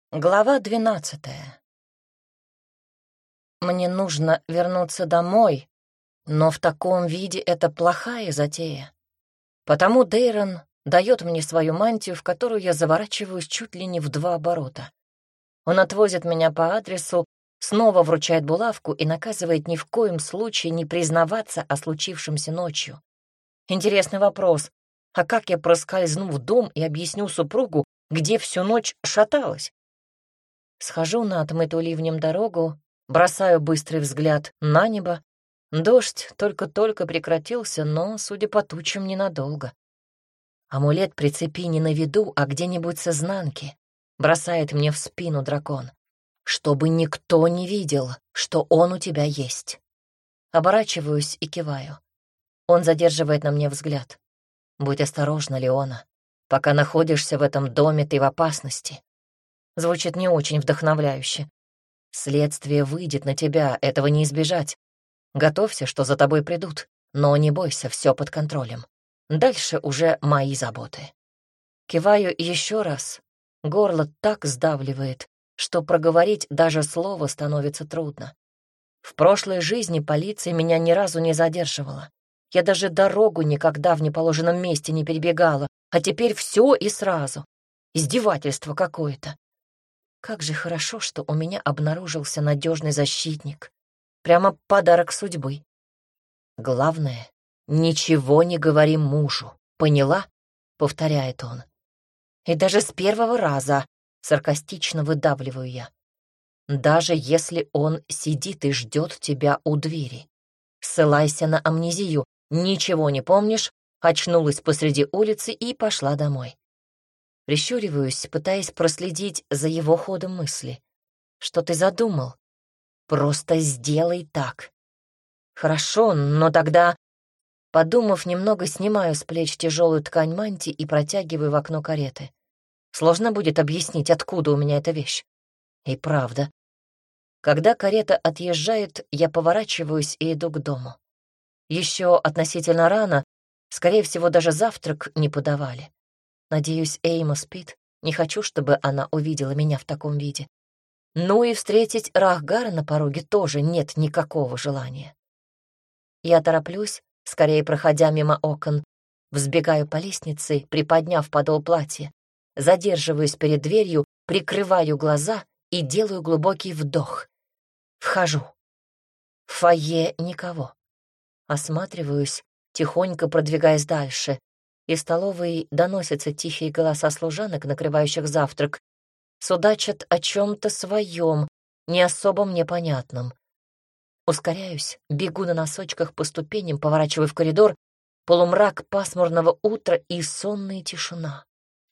Глава 12. Мне нужно вернуться домой, но в таком виде это плохая затея. Потому Дейрон дает мне свою мантию, в которую я заворачиваюсь чуть ли не в 2 оборота. Он отвозит меня по адресу, снова вручает булавку и наказывает ни в коем случае не признаваться о случившемся ночью. Интересный вопрос: а как я проскользну в дом и объясню супругу, где всю ночь шаталась? Схожу на отмытую ливнем дорогу, бросаю быстрый взгляд на небо. Дождь только-только прекратился, но, судя по тучам, ненадолго. Амулет прицепи не на виду, а где-нибудь с изнанки, бросает мне в спину дракон. Чтобы никто не видел, что он у тебя есть. Оборачиваюсь и киваю. Он задерживает на мне взгляд. Будь осторожна, Леона. Пока находишься в этом доме, ты в опасности. Звучит не очень вдохновляюще. Следствие выйдет на тебя, этого не избежать. Готовься, что за тобой придут, но не бойся, все под контролем. Дальше уже мои заботы. Киваю еще раз. Горло так сдавливает, что проговорить даже слово становится трудно. В прошлой жизни полиция меня ни разу не задерживала. Я даже дорогу никогда в неположенном месте не перебегала, а теперь все и сразу. Издевательство какое-то. Как же хорошо, что у меня обнаружился надежный защитник. Прямо подарок судьбы. Главное, ничего не говори мужу. Поняла? Повторяет он. И даже с первого раза саркастично выдавливаю я. Даже если он сидит и ждет тебя у двери. Ссылайся на амнезию. Ничего не помнишь, очнулась посреди улицы и пошла домой. Прищуриваюсь, пытаясь проследить за его ходом мысли. Что ты задумал? Просто сделай так. Хорошо, но тогда... Подумав немного, снимаю с плеч тяжелую ткань мантии и протягиваю в окно кареты. Сложно будет объяснить, откуда у меня эта вещь. И правда. Когда карета отъезжает, я поворачиваюсь и иду к дому. Еще относительно рано, скорее всего, даже завтрак не подавали. Надеюсь, Эйма спит. Не хочу, чтобы она увидела меня в таком виде. Ну и встретить Рахгара на пороге тоже нет никакого желания. Я тороплюсь, скорее проходя мимо окон, взбегаю по лестнице, приподняв подол платья, задерживаюсь перед дверью, прикрываю глаза и делаю глубокий вдох. Вхожу. В фойе никого. Осматриваюсь, тихонько продвигаясь дальше. Из столовой доносятся тихие голоса служанок, накрывающих завтрак. Судачат о чем-то своем, не особо мне понятном. Ускоряюсь, бегу на носочках по ступеням, поворачиваю в коридор, полумрак пасмурного утра и сонная тишина.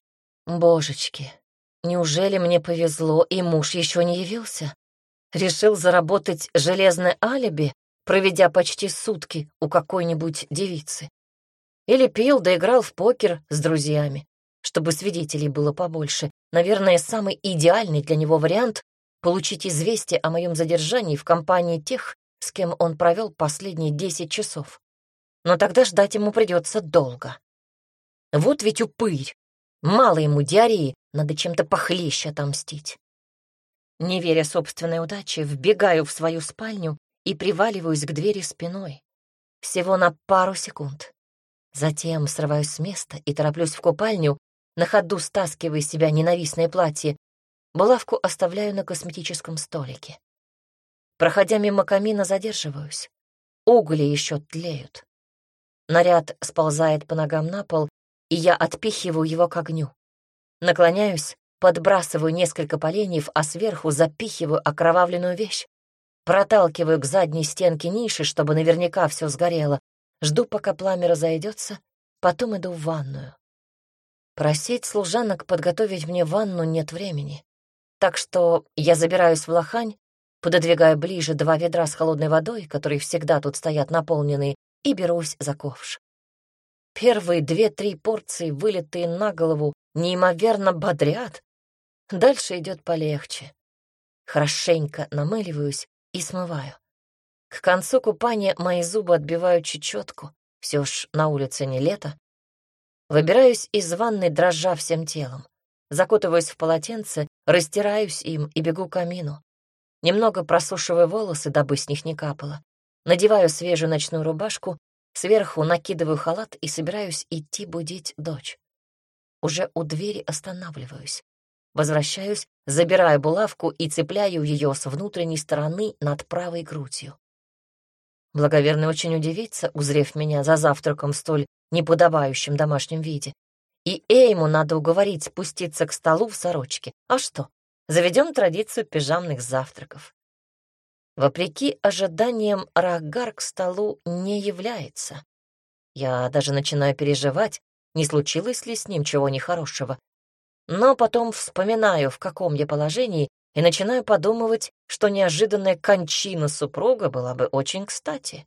Божечки, неужели мне повезло, и муж еще не явился? Решил заработать железное алиби, проведя почти сутки у какой-нибудь девицы. Или пил да играл в покер с друзьями, чтобы свидетелей было побольше. Наверное, самый идеальный для него вариант — получить известие о моем задержании в компании тех, с кем он провел последние 10 часов. Но тогда ждать ему придется долго. Вот ведь упырь. Мало ему диареи, надо чем-то похлеще отомстить. Не веря собственной удаче, вбегаю в свою спальню и приваливаюсь к двери спиной. Всего на пару секунд. Затем срываюсь с места и тороплюсь в купальню, на ходу стаскивая из себя ненавистное платье. Булавку оставляю на косметическом столике. Проходя мимо камина, задерживаюсь. Угли еще тлеют. Наряд сползает по ногам на пол, и я отпихиваю его к огню. Наклоняюсь, подбрасываю несколько поленьев, а сверху запихиваю окровавленную вещь. Проталкиваю к задней стенке ниши, чтобы наверняка все сгорело. Жду, пока пламя разойдется, потом иду в ванную. Просить служанок подготовить мне ванну нет времени. Так что я забираюсь в лохань, пододвигаю ближе 2 ведра с холодной водой, которые всегда тут стоят наполненные, и берусь за ковш. Первые 2-3 порции, вылитые на голову, неимоверно бодрят. Дальше идет полегче. Хорошенько намыливаюсь и смываю. К концу купания мои зубы отбивают чечетку. Все ж на улице не лето. Выбираюсь из ванной, дрожа всем телом. закутываюсь в полотенце, растираюсь им и бегу к камину. Немного просушиваю волосы, дабы с них не капало. Надеваю свежую ночную рубашку, сверху накидываю халат и собираюсь идти будить дочь. Уже у двери останавливаюсь. Возвращаюсь, забираю булавку и цепляю ее с внутренней стороны над правой грудью. Благоверный очень удивится, узрев меня за завтраком в столь неподобающем домашнем виде. И Эйму надо уговорить спуститься к столу в сорочке. А что? Заведем традицию пижамных завтраков. Вопреки ожиданиям, Рахгар к столу не является. Я даже начинаю переживать, не случилось ли с ним чего нехорошего. Но потом вспоминаю, в каком я положении, и начинаю подумывать, что неожиданная кончина супруга была бы очень кстати.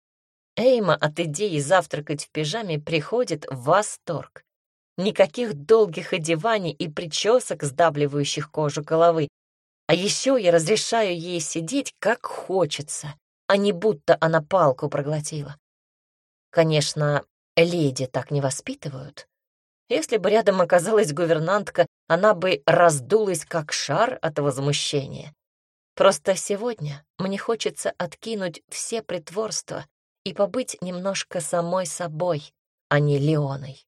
Эйма от идеи завтракать в пижаме приходит в восторг. Никаких долгих одеваний и причесок, сдабливающих кожу головы. А еще я разрешаю ей сидеть, как хочется, а не будто она палку проглотила. Конечно, леди так не воспитывают. Если бы рядом оказалась гувернантка, она бы раздулась, как шар от возмущения. Просто сегодня мне хочется откинуть все притворства и побыть немножко самой собой, а не Леоной.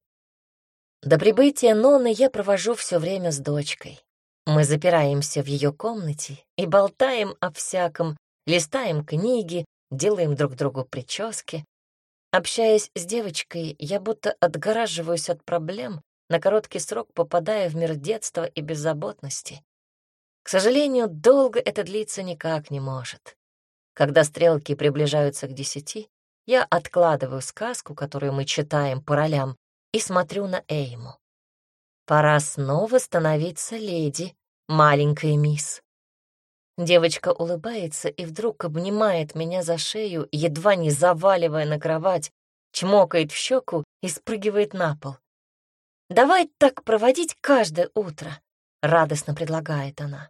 До прибытия Ноны я провожу все время с дочкой. Мы запираемся в ее комнате и болтаем о всяком, листаем книги, делаем друг другу прически. Общаясь с девочкой, я будто отгораживаюсь от проблем, на короткий срок попадая в мир детства и беззаботности. К сожалению, долго это длиться никак не может. Когда стрелки приближаются к 10, я откладываю сказку, которую мы читаем по ролям, и смотрю на Эйму. Пора снова становиться леди, маленькая мисс. Девочка улыбается и вдруг обнимает меня за шею, едва не заваливая на кровать, чмокает в щеку и спрыгивает на пол. «Давай так проводить каждое утро», — радостно предлагает она.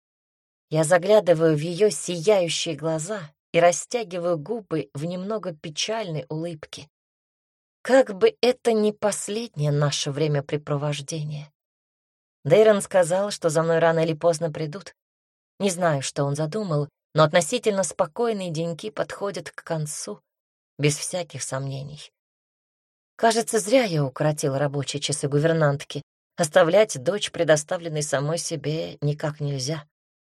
Я заглядываю в ее сияющие глаза и растягиваю губы в немного печальной улыбке. Как бы это ни последнее наше времяпрепровождение. Дейрон сказал, что за мной рано или поздно придут. Не знаю, что он задумал, но относительно спокойные деньки подходят к концу, без всяких сомнений. Кажется, зря я укоротила рабочие часы гувернантки. Оставлять дочь, предоставленной самой себе, никак нельзя.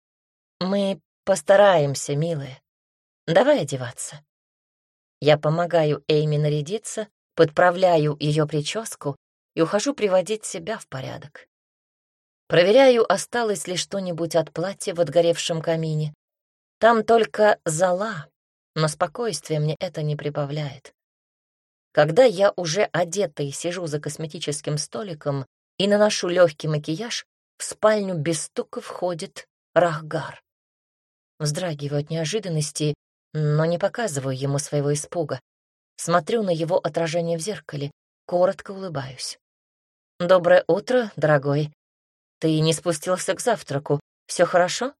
Мы постараемся, милая. Давай одеваться. Я помогаю Эйми нарядиться, подправляю ее прическу и ухожу приводить себя в порядок. Проверяю, осталось ли что-нибудь от платья в отгоревшем камине. Там только зола, но спокойствия мне это не прибавляет. Когда я уже одета и сижу за косметическим столиком и наношу легкий макияж, в спальню без стука входит Рахгар. Вздрагиваю от неожиданности, но не показываю ему своего испуга. Смотрю на его отражение в зеркале, коротко улыбаюсь. «Доброе утро, дорогой. Ты не спустился к завтраку. Все хорошо?»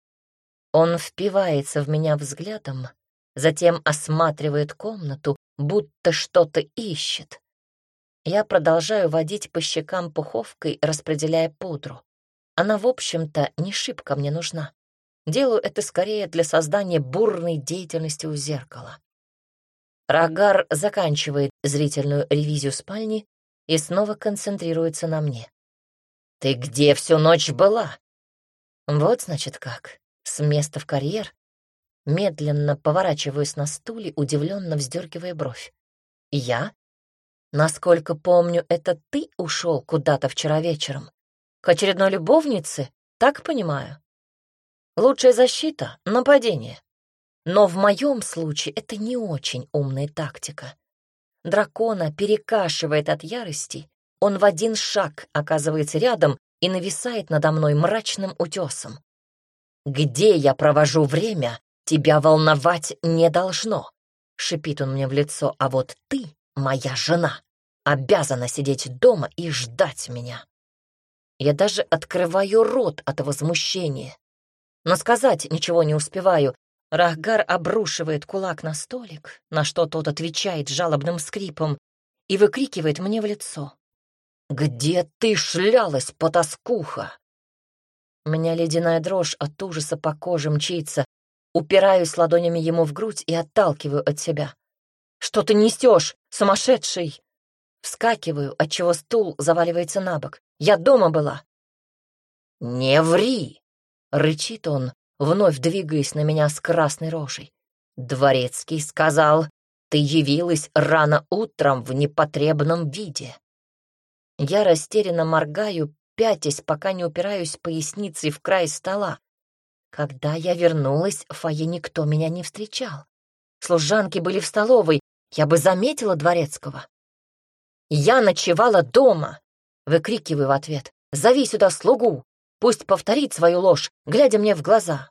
Он впивается в меня взглядом, затем осматривает комнату, будто что-то ищет. Я продолжаю водить по щекам пуховкой, распределяя пудру. Она, в общем-то, не шибко мне нужна. Делаю это скорее для создания бурной деятельности у зеркала. Рахгар заканчивает зрительную ревизию спальни и снова концентрируется на мне. «Ты где всю ночь была?» Вот, значит, как. С места в карьер. Медленно поворачиваюсь на стуле, удивленно вздергивая бровь. «Я? Насколько помню, это ты ушел куда-то вчера вечером? К очередной любовнице? Так понимаю? Лучшая защита — нападение. Но в моем случае это не очень умная тактика. Дракона перекашивает от ярости, он в один шаг оказывается рядом и нависает надо мной мрачным утесом. «Где я провожу время, тебя волновать не должно», — шипит он мне в лицо, «а вот ты, моя жена, обязана сидеть дома и ждать меня». Я даже открываю рот от возмущения, но сказать ничего не успеваю. Рахгар обрушивает кулак на столик, на что тот отвечает жалобным скрипом и выкрикивает мне в лицо. «Где ты шлялась, потаскуха?» У меня ледяная дрожь от ужаса по коже мчится. Упираюсь ладонями ему в грудь и отталкиваю от себя. «Что ты несешь, сумасшедший?» Вскакиваю, отчего стул заваливается на бок. «Я дома была!» «Не ври!» — рычит он, вновь двигаясь на меня с красной рожей. «Дворецкий сказал, ты явилась рано утром в непотребном виде». Я растерянно моргаю, пятясь, пока не упираюсь поясницей в край стола. Когда я вернулась, в фойе никто меня не встречал. Служанки были в столовой, я бы заметила дворецкого. «Я ночевала дома!» — выкрикиваю в ответ. «Зови сюда слугу! Пусть повторит свою ложь, глядя мне в глаза!»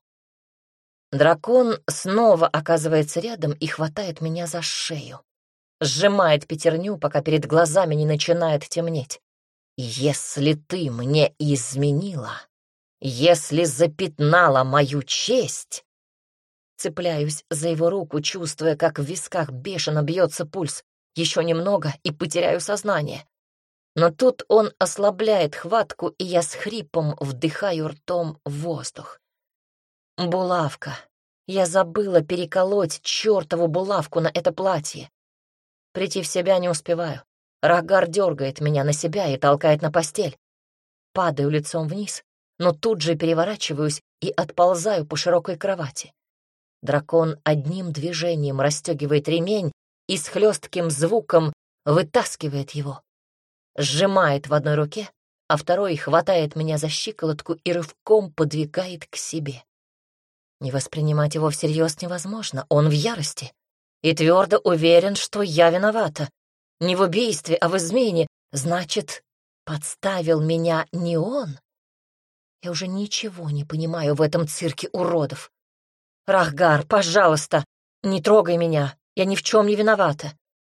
Дракон снова оказывается рядом и хватает меня за шею. Сжимает пятерню, пока перед глазами не начинает темнеть. «Если ты мне изменила, если запятнала мою честь...» Цепляюсь за его руку, чувствуя, как в висках бешено бьется пульс. Еще немного и потеряю сознание. Но тут он ослабляет хватку, и я с хрипом вдыхаю ртом воздух. Булавка. Я забыла переколоть чертову булавку на это платье. Прийти в себя не успеваю. Рагар дергает меня на себя и толкает на постель. Падаю лицом вниз, но тут же переворачиваюсь и отползаю по широкой кровати. Дракон одним движением расстегивает ремень и с хлестким звуком вытаскивает его. Сжимает в одной руке, а второй хватает меня за щиколотку и рывком подвигает к себе. Не воспринимать его всерьез невозможно, он в ярости и твердо уверен, что я виновата. Не в убийстве, а в измене. Значит, подставил меня не он? Я уже ничего не понимаю в этом цирке уродов. «Рахгар, пожалуйста, не трогай меня, я ни в чем не виновата».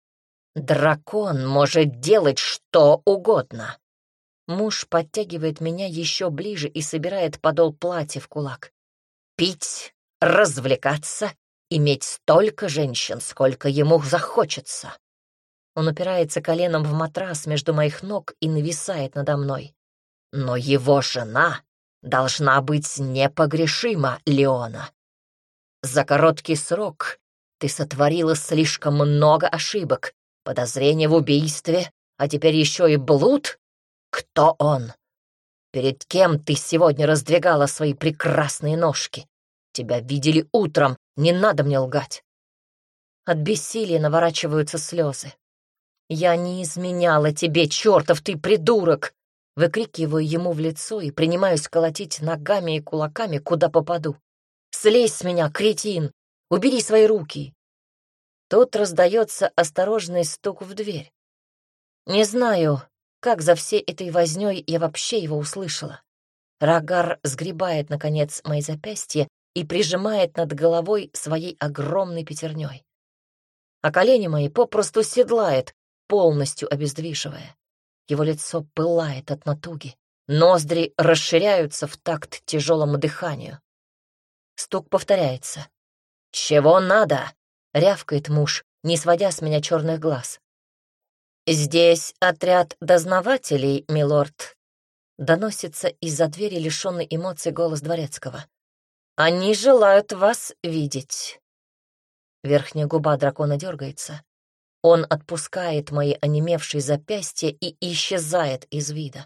«Дракон может делать что угодно». Муж подтягивает меня еще ближе и собирает подол платья в кулак. «Пить, развлекаться, иметь столько женщин, сколько ему захочется». Он упирается коленом в матрас между моих ног и нависает надо мной. «Но его жена должна быть непогрешима, Леона. За короткий срок ты сотворила слишком много ошибок, подозрения в убийстве, а теперь еще и блуд? Кто он? Перед кем ты сегодня раздвигала свои прекрасные ножки? Тебя видели утром, не надо мне лгать». От бессилия наворачиваются слезы. «Я не изменяла тебе, чертов ты придурок!» Выкрикиваю ему в лицо и принимаюсь колотить ногами и кулаками, куда попаду. «Слезь с меня, кретин! Убери свои руки!» Тут раздается осторожный стук в дверь. Не знаю, как за всей этой вознёй я вообще его услышала. Рагар сгребает, наконец, мои запястья и прижимает над головой своей огромной пятерней. А колени мои попросту седлает, полностью обездвиживая. Его лицо пылает от натуги, ноздри расширяются в такт тяжелому дыханию. Стук повторяется. «Чего надо?» — рявкает муж, не сводя с меня черных глаз. «Здесь отряд дознавателей, милорд», — доносится из-за двери лишенный эмоций голос дворецкого. «Они желают вас видеть». Верхняя губа дракона дергается. Он отпускает мои онемевшие запястья и исчезает из вида.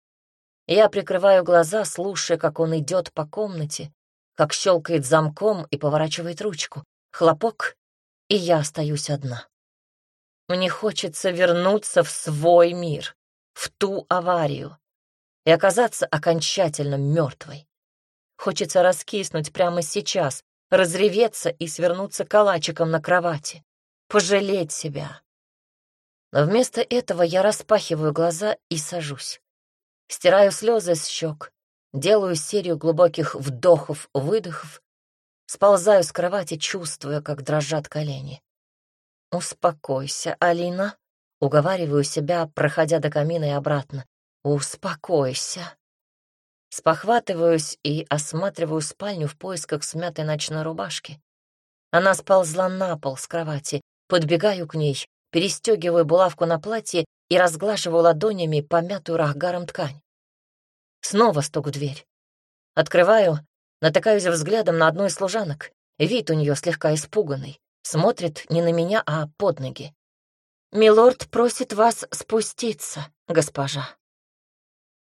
Я прикрываю глаза, слушая, как он идет по комнате, как щелкает замком и поворачивает ручку. Хлопок, и я остаюсь одна. Мне хочется вернуться в свой мир, в ту аварию, и оказаться окончательно мертвой. Хочется раскиснуть прямо сейчас, разреветься и свернуться калачиком на кровати, пожалеть себя. Но вместо этого я распахиваю глаза и сажусь. Стираю слезы с щек, делаю серию глубоких вдохов-выдохов, сползаю с кровати, чувствуя, как дрожат колени. «Успокойся, Алина», — уговариваю себя, проходя до камина и обратно. «Успокойся». Спохватываюсь и осматриваю спальню в поисках смятой ночной рубашки. Она сползла на пол с кровати, подбегаю к ней, перестегиваю булавку на платье и разглаживаю ладонями помятую Рахгаром ткань. Снова стук в дверь. Открываю, натыкаюсь взглядом на одну из служанок. Вид у нее слегка испуганный. Смотрит не на меня, а под ноги. «Милорд просит вас спуститься, госпожа».